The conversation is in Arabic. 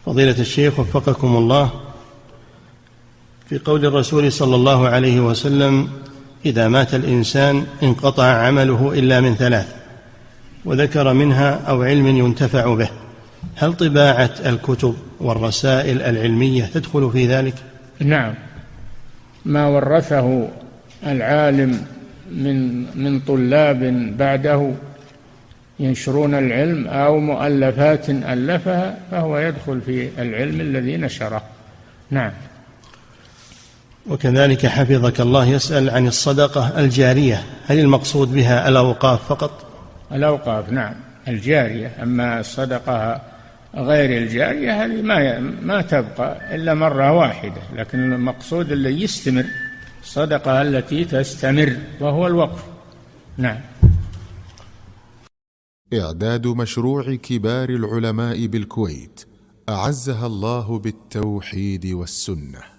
فضيلة الشيخ وفقكم الله، في قول الرسول صلى الله عليه وسلم: إذا مات الإنسان انقطع عمله إلا من ثلاث، وذكر منها أو علم ينتفع به، هل طباعة الكتب والرسائل العلمية تدخل في ذلك؟ نعم، ما ورثه العالم من طلاب بعده ينشرون العلم أو مؤلفات ألفها فهو يدخل في العلم الذي نشره. نعم. وكذلك حفظك الله يسأل عن الصدقة الجارية، هل المقصود بها الأوقاف فقط؟ الأوقاف نعم الجارية، أما الصدقة غير الجارية هذه ما تبقى إلا مرة واحدة، لكن المقصود اللي يستمر، الصدقة التي تستمر وهو الوقف. نعم. إعداد مشروع كبار العلماء بالكويت أعزها الله بالتوحيد والسنة.